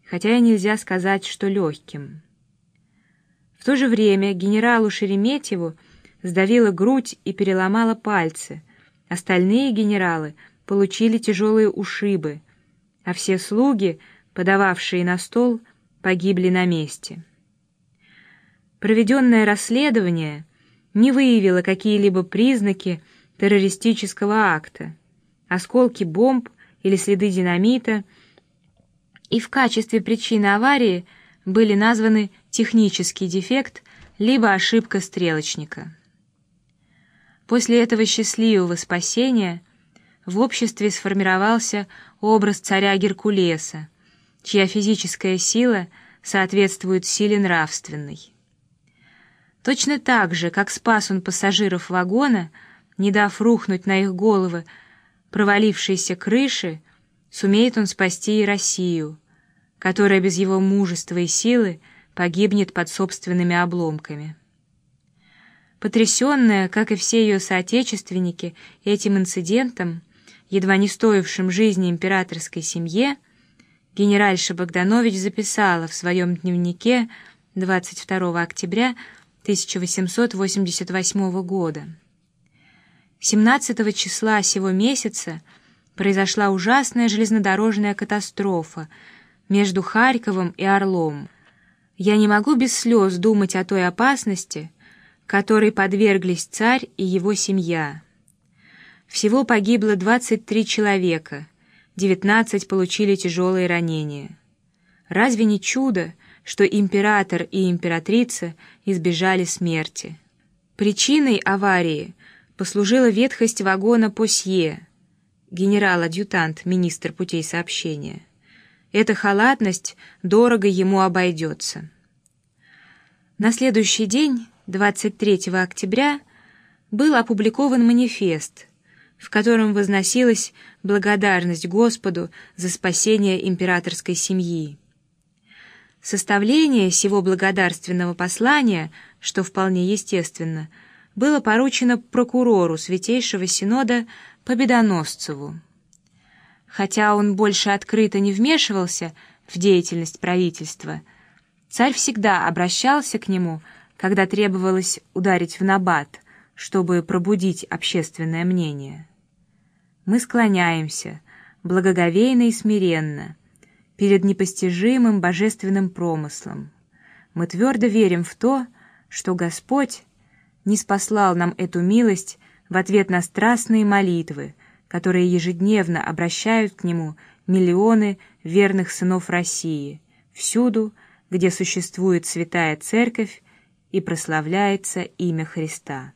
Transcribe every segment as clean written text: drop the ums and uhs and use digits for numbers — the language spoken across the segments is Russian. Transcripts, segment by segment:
хотя и нельзя сказать, что легким. В то же время генералу Шереметьеву сдавило грудь и переломало пальцы, остальные генералы получили тяжелые ушибы, а все слуги, подававшие на стол, погибли на месте. Проведенное расследование не выявило какие-либо признаки террористического акта, осколки бомб или следы динамита, и в качестве причины аварии были названы технический дефект либо ошибка стрелочника. После этого счастливого спасения в обществе сформировался образ царя Геркулеса, чья физическая сила соответствует силе нравственной. Точно так же, как спас он пассажиров вагона, не дав рухнуть на их головы провалившейся крыши, сумеет он спасти и Россию, которая без его мужества и силы погибнет под собственными обломками. Потрясенная, как и все ее соотечественники, этим инцидентом, едва не стоившим жизни императорской семье, генеральша Богданович записала в своем дневнике 22 октября 1888 года. 17 числа сего месяца произошла ужасная железнодорожная катастрофа между Харьковом и Орлом. Я не могу без слез думать о той опасности, которой подверглись царь и его семья. Всего погибло 23 человека, 19 получили тяжелые ранения. Разве не чудо, что император и императрица избежали смерти? Причиной аварии послужила ветхость вагона Посье, генерал-адъютант, министр путей сообщения. Эта халатность дорого ему обойдется. На следующий день, 23 октября, был опубликован манифест, в котором возносилась благодарность Господу за спасение императорской семьи. Составление сего благодарственного послания, что вполне естественно, было поручено прокурору Святейшего Синода Победоносцеву. Хотя он больше открыто не вмешивался в деятельность правительства, царь всегда обращался к нему, когда требовалось ударить в набат, чтобы пробудить общественное мнение. Мы склоняемся, благоговейно и смиренно, перед непостижимым божественным промыслом. Мы твердо верим в то, что Господь ниспослал нам эту милость в ответ на страстные молитвы, которые ежедневно обращают к Нему миллионы верных сынов России, всюду, где существует святая Церковь и прославляется имя Христа.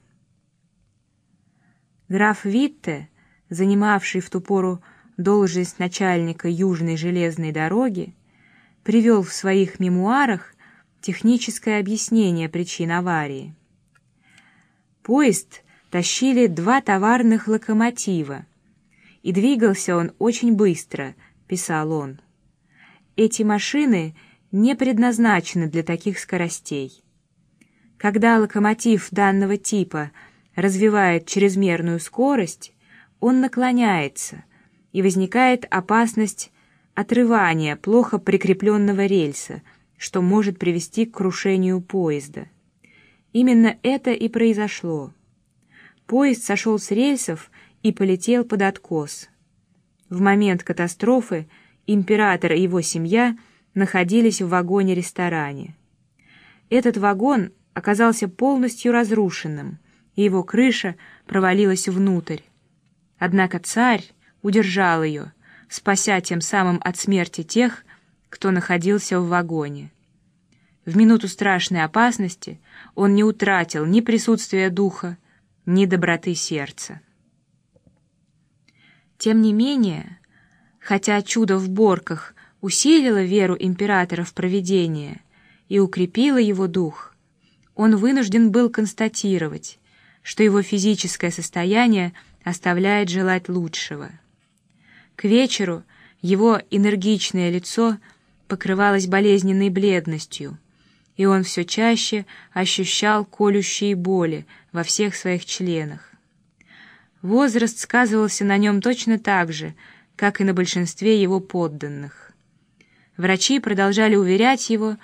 Граф Витте, занимавший в ту пору должность начальника Южной железной дороги, привел в своих мемуарах техническое объяснение причин аварии. Поезд тащили 2 товарных локомотива, и двигался он очень быстро, писал он. Эти машины не предназначены для таких скоростей. Когда локомотив данного типа развивает чрезмерную скорость, он наклоняется, и возникает опасность отрывания плохо прикрепленного рельса, что может привести к крушению поезда. Именно это и произошло. Поезд сошел с рельсов и полетел под откос. В момент катастрофы император и его семья находились в вагоне-ресторане. Этот вагон оказался полностью разрушенным, и его крыша провалилась внутрь. Однако царь удержал ее, спася тем самым от смерти тех, кто находился в вагоне. В минуту страшной опасности он не утратил ни присутствия духа, ни доброты сердца. Тем не менее, хотя чудо в Борках усилило веру императора в провидение и укрепило его дух, он вынужден был констатировать, что его физическое состояние оставляет желать лучшего. К вечеру его энергичное лицо покрывалось болезненной бледностью, и он все чаще ощущал колющие боли во всех своих членах. Возраст сказывался на нем точно так же, как и на большинстве его подданных. Врачи продолжали уверять его,